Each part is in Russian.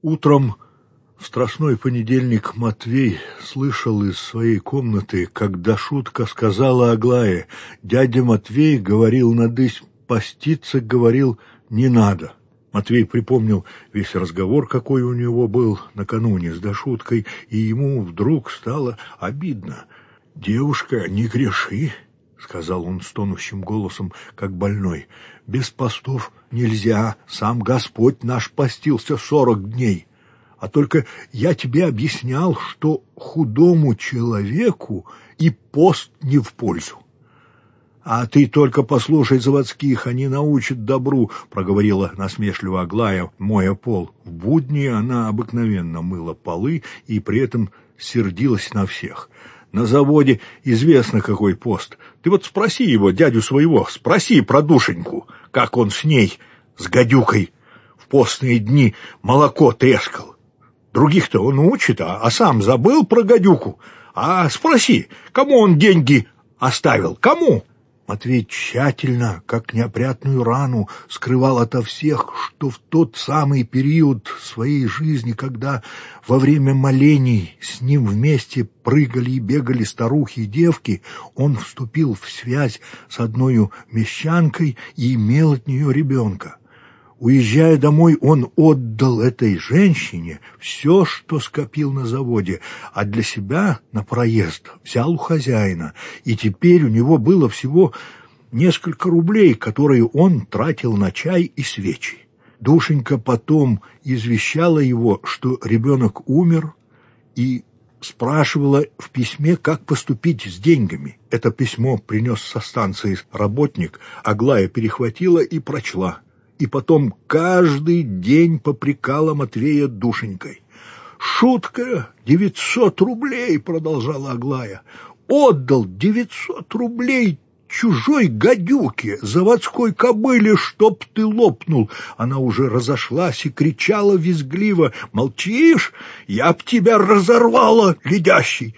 Утром в страшной понедельник Матвей слышал из своей комнаты, когда шутка сказала Аглае: «Дядя Матвей говорил, надысь поститься, говорил, не надо». Матвей припомнил весь разговор, какой у него был накануне с Дашуткой, и ему вдруг стало обидно. «Девушка, не греши», — сказал он стонущим голосом, как больной. «Без постов нельзя, сам Господь наш постился 40 дней. А только я тебе объяснял, что худому человеку и пост не в пользу». «А ты только послушай заводских, они научат добру», — проговорила насмешливо Аглая, моя пол. В будни она обыкновенно мыла полы и при этом сердилась на всех. «На заводе известно, какой пост. Ты вот спроси его, дядю своего, спроси про Душеньку, как он с ней, с гадюкой, в постные дни молоко трескал. Других-то он учит, а сам забыл про гадюку. А спроси, кому он деньги оставил, кому?» Матвей тщательно, как неопрятную рану, скрывал ото всех, что в тот самый период своей жизни, когда во время молений с ним вместе прыгали и бегали старухи и девки, он вступил в связь с одной мещанкой и имел от нее ребенка. Уезжая домой, он отдал этой женщине все, что скопил на заводе, а для себя на проезд взял у хозяина, и теперь у него было всего несколько рублей, которые он тратил на чай и свечи. Душенька потом извещала его, что ребенок умер, и спрашивала в письме, как поступить с деньгами. Это письмо принес со станции работник, Аглая перехватила и прочла. И потом каждый день попрекала Матвея Душенькой. «Шутка, 900 рублей», — продолжала Аглая. «Отдал 900 рублей чужой гадюке, заводской кобыле, чтоб ты лопнул». Она уже разошлась и кричала визгливо: «Молчишь? Я б тебя разорвала, ледящий!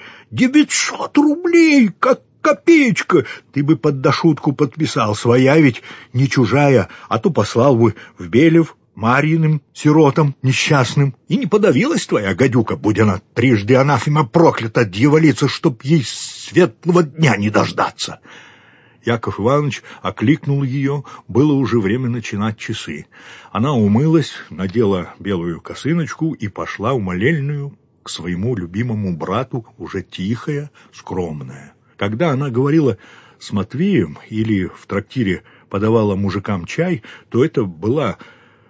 900 рублей, как копеечка! Ты бы под Дашутку подписал, своя ведь не чужая, а то послал бы в Белев Марьиным сиротам несчастным. И не подавилась твоя гадюка, будь она трижды анафема проклята, дьяволица, чтоб ей светлого дня не дождаться». Яков Иванович окликнул ее, было уже время начинать часы. Она умылась, надела белую косыночку и пошла в молельную к своему любимому брату, уже тихая, скромная. Когда она говорила с Матвеем или в трактире подавала мужикам чай, то это была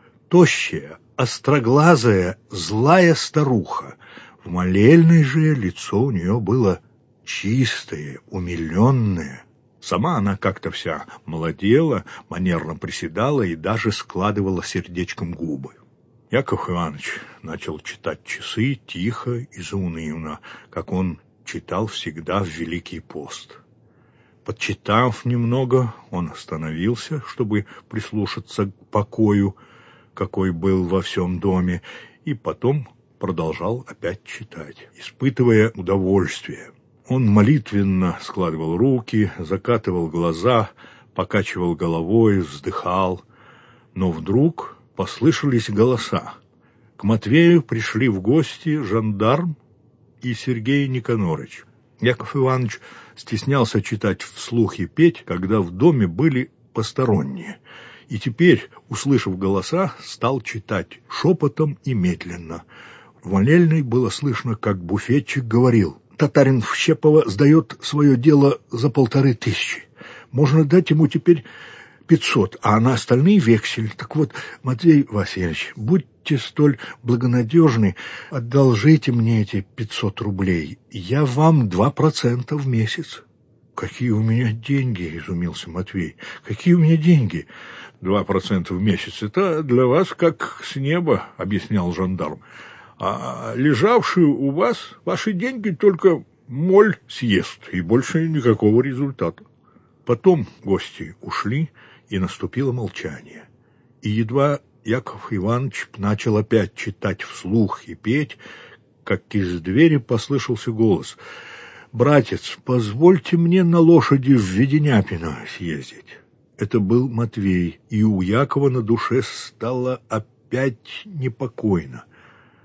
тощая, остроглазая, злая старуха. В молельной же лицо у нее было чистое, умиленное. Сама она как-то вся молодела, манерно приседала и даже складывала сердечком губы. Яков Иванович начал читать часы тихо и заунывно, как он читал всегда в Великий пост. Подчитав немного, он остановился, чтобы прислушаться к покою, какой был во всем доме, и потом продолжал опять читать, испытывая удовольствие. Он молитвенно складывал руки, закатывал глаза, покачивал головой, вздыхал. Но вдруг послышались голоса. К Матвею пришли в гости жандарм и Сергей Никонорыч. Яков Иванович стеснялся читать вслух и петь, когда в доме были посторонние, и теперь, услышав голоса, стал читать шепотом и медленно. В молельной было слышно, как буфетчик говорил: «Татарин в Щепово сдает свое дело за 1500. Можно дать ему теперь 500, а на остальные вексель. Так вот, Матвей Васильевич, будьте столь благонадежны, одолжите мне эти 500 рублей. Я вам 2% в месяц». «Какие у меня деньги?» — изумился Матвей. «Какие у меня деньги?» 2% в месяц — это для вас как с неба, — объяснял жандарм. А лежавшие у вас ваши деньги только моль съест, и больше никакого результата. Потом гости ушли, и наступило молчание. И едва Яков Иванович начал опять читать вслух и петь, как из двери послышался голос: «Братец, позвольте мне на лошади в Веденяпино съездить». Это был Матвей, и у Якова на душе стало опять непокойно.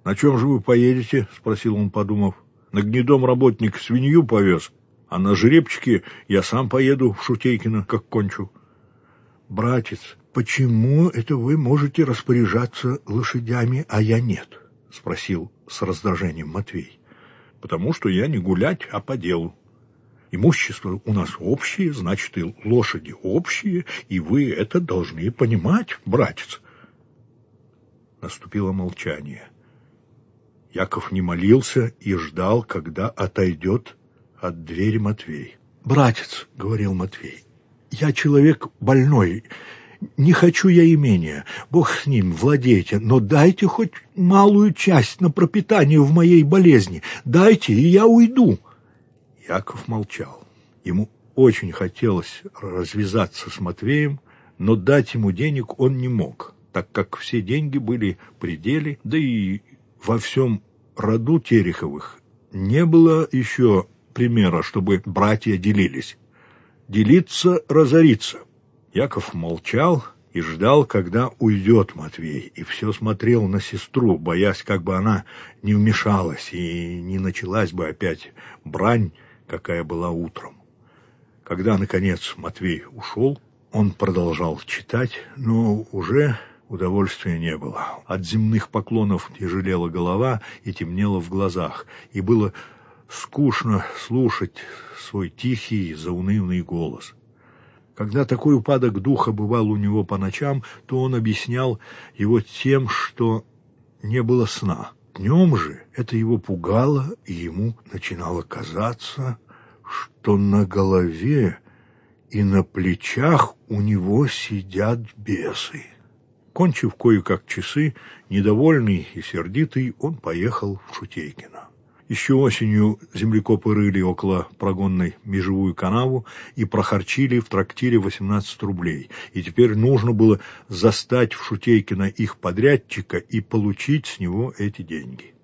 «На чем же вы поедете?» — спросил он, подумав. «На Гнедом работник свинью повез, а на жеребчике я сам поеду в Шутейкино, как кончу». «Братец, почему это вы можете распоряжаться лошадями, а я нет?» — спросил с раздражением Матвей. «Потому что я не гулять, а по делу. Имущество у нас общее, значит, и лошади общие, и вы это должны понимать, братец». Наступило молчание. Яков не молился и ждал, когда отойдет от двери Матвей. «Братец, — говорил Матвей, — я человек больной, не хочу я имения, Бог с ним, владейте, но дайте хоть малую часть на пропитание в моей болезни, дайте, и я уйду». Яков молчал. Ему очень хотелось развязаться с Матвеем, но дать ему денег он не мог, так как все деньги были при деле, да и во всем роду Тереховых не было еще примера, чтобы братья делились. Делиться — разориться. Яков молчал и ждал, когда уйдет Матвей, и все смотрел на сестру, боясь, как бы она не вмешалась и не началась бы опять брань, какая была утром. Когда, наконец, Матвей ушел, он продолжал читать, но уже удовольствия не было. От земных поклонов тяжелела голова и темнело в глазах, и было скучно слушать свой тихий, заунывный голос. Когда такой упадок духа бывал у него по ночам, то он объяснял его тем, что не было сна. Днем же это его пугало, и ему начинало казаться, что на голове и на плечах у него сидят бесы. Кончив кое-как часы, недовольный и сердитый, он поехал в Шутейкино. Еще осенью землекопы рыли около прогонной межевую канаву и прохарчили в трактире 18 рублей, и теперь нужно было застать в Шутейкино их подрядчика и получить с него эти деньги.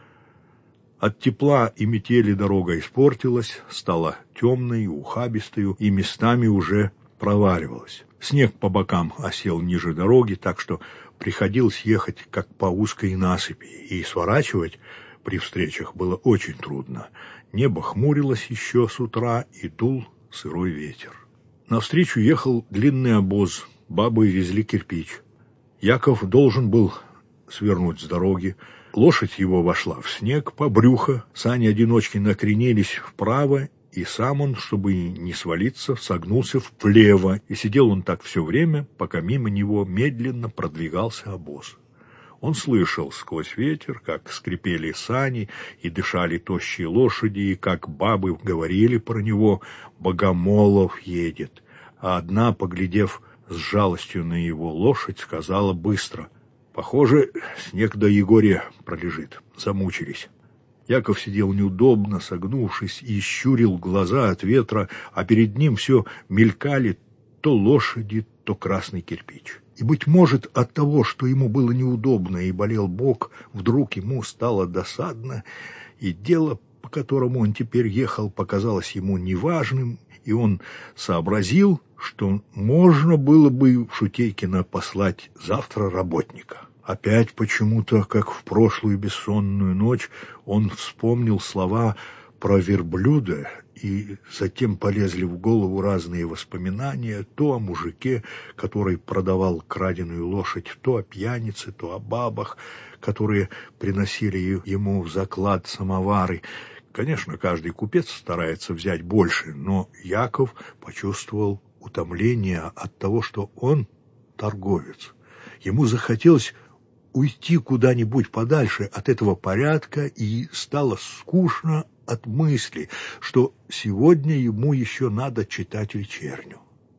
От тепла и метели дорога испортилась, стала темной, ухабистой и местами уже проваливалась. Снег по бокам осел ниже дороги, так что приходилось ехать как по узкой насыпи, и сворачивать при встречах было очень трудно. Небо хмурилось еще с утра, и дул сырой ветер. Навстречу ехал длинный обоз, бабы везли кирпич. Яков должен был свернуть с дороги. Лошадь его вошла в снег по брюхо, сани-одиночки накренились вправо, и сам он, чтобы не свалиться, согнулся вплево, и сидел он так все время, пока мимо него медленно продвигался обоз. Он слышал сквозь ветер, как скрипели сани и дышали тощие лошади, и как бабы говорили про него: «Богомолов едет». А одна, поглядев с жалостью на его лошадь, сказала быстро: «Похоже, снег до Егория пролежит, замучились». Яков сидел неудобно, согнувшись, и щурил глаза от ветра, а перед ним все мелькали то лошади, то красный кирпич. И, быть может, от того, что ему было неудобно и болел бок, вдруг ему стало досадно, и дело, по которому он теперь ехал, показалось ему неважным, и он сообразил, что можно было бы в Шутейкино послать завтра работника. Опять почему-то, как в прошлую бессонную ночь, он вспомнил слова про верблюда, и затем полезли в голову разные воспоминания, то о мужике, который продавал краденую лошадь, то о пьянице, то о бабах, которые приносили ему в заклад самовары. Конечно, каждый купец старается взять больше, но Яков почувствовал утомление от того, что он торговец. Ему захотелось уйти куда-нибудь подальше от этого порядка, и стало скучно от мысли, что сегодня ему еще надо читать вечерню.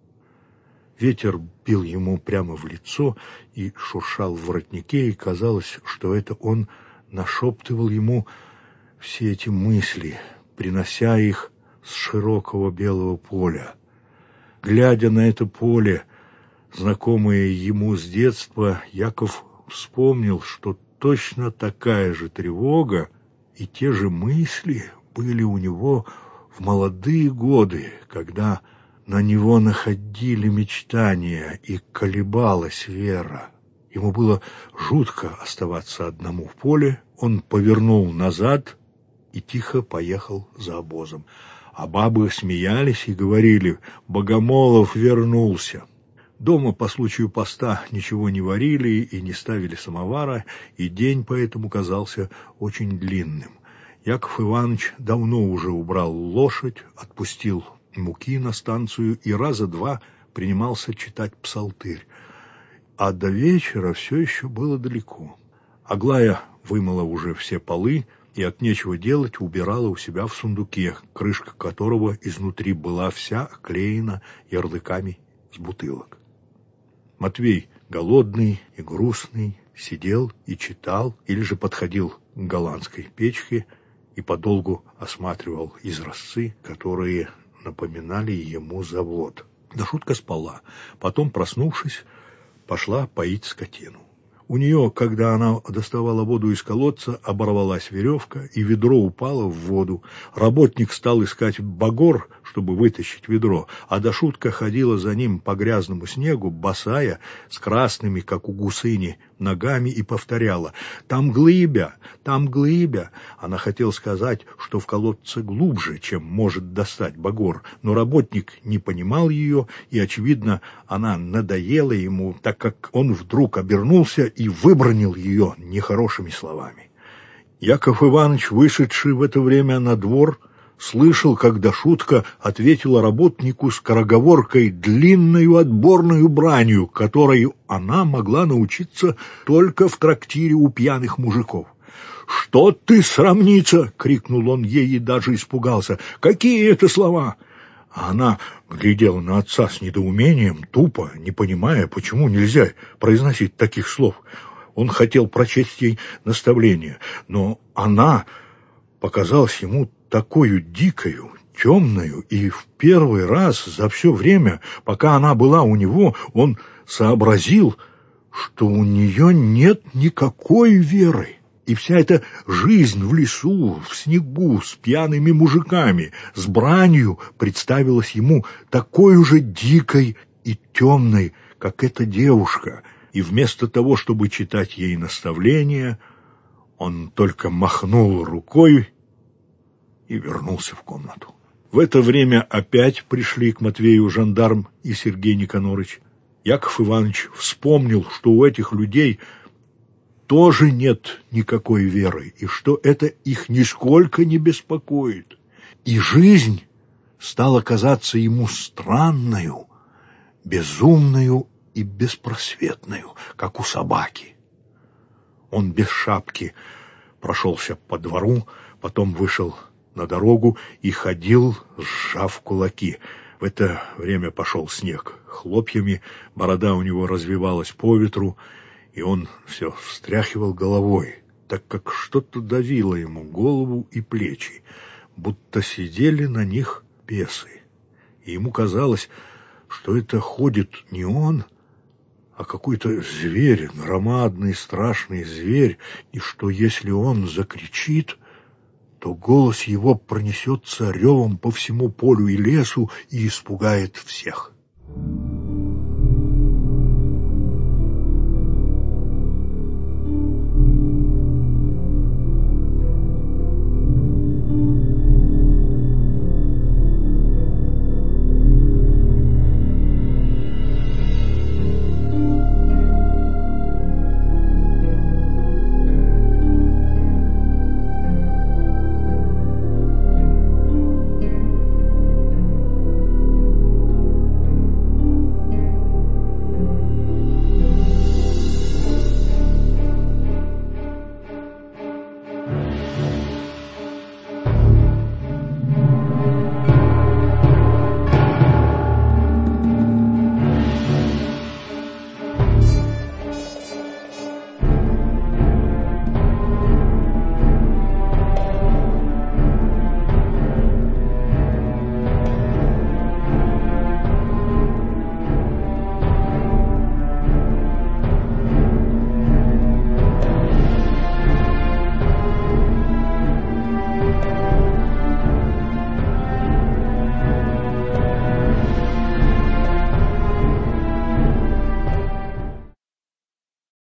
Ветер бил ему прямо в лицо и шуршал в воротнике, и казалось, что это он нашептывал ему все эти мысли, принося их с широкого белого поля. Глядя на это поле, знакомое ему с детства, Яков вспомнил, что точно такая же тревога и те же мысли были у него в молодые годы, когда на него находили мечтания и колебалась вера. Ему было жутко оставаться одному в поле, он повернул назад и тихо поехал за обозом. А бабы смеялись и говорили: «Богомолов вернулся». Дома по случаю поста ничего не варили и не ставили самовара, и день поэтому казался очень длинным. Яков Иванович давно уже убрал лошадь, отпустил муки на станцию и раза два принимался читать псалтырь. А до вечера все еще было далеко. Аглая вымыла уже все полы и от нечего делать убирала у себя в сундуке, крышка которого изнутри была вся оклеена ярлыками с бутылок. Матвей, голодный и грустный, сидел и читал, или же подходил к голландской печке и подолгу осматривал изразцы, которые напоминали ему завод. Дашутка спала, потом, проснувшись, пошла поить скотину. У нее, когда она доставала воду из колодца, оборвалась веревка, и ведро упало в воду. Работник стал искать багор, чтобы вытащить ведро, а Дашутка ходила за ним по грязному снегу, босая, с красными, как у гусыни, ногами, и повторяла: «Там глыбя, там глыбя». Она хотела сказать, что в колодце глубже, чем может достать багор, но работник не понимал ее, и, очевидно, она надоела ему, так как он вдруг обернулся и выбранил ее нехорошими словами. Яков Иванович, вышедший в это время на двор, слышал, как Дашутка ответила работнику скороговоркой, длинною отборную бранью, которой она могла научиться только в трактире у пьяных мужиков. «Что ты, срамница!» — крикнул он ей и даже испугался. «Какие это слова?» А она глядела на отца с недоумением, тупо, не понимая, почему нельзя произносить таких слов. Он хотел прочесть ей наставление, но она показалась ему такою дикою, темною, и в первый раз за все время, пока она была у него, он сообразил, что у нее нет никакой веры. И вся эта жизнь в лесу, в снегу, с пьяными мужиками, с бранью представилась ему такой же дикой и темной, как эта девушка, и вместо того, чтобы читать ей наставления, он только махнул рукой и вернулся в комнату. В это время опять пришли к Матвею жандарм и Сергей Никонорыч. Яков Иванович вспомнил, что у этих людей тоже нет никакой веры, и что это их нисколько не беспокоит. И жизнь стала казаться ему странною, безумною и беспросветною, как у собаки. Он без шапки прошелся по двору, потом вышел на дорогу и ходил, сжав кулаки. В это время пошел снег хлопьями, борода у него развивалась по ветру, и он все встряхивал головой, так как что-то давило ему голову и плечи, будто сидели на них бесы. И ему казалось, что это ходит не он, а какой-то зверь, громадный страшный зверь, и что если он закричит, то голос его пронесется ревом по всему полю и лесу и испугает всех.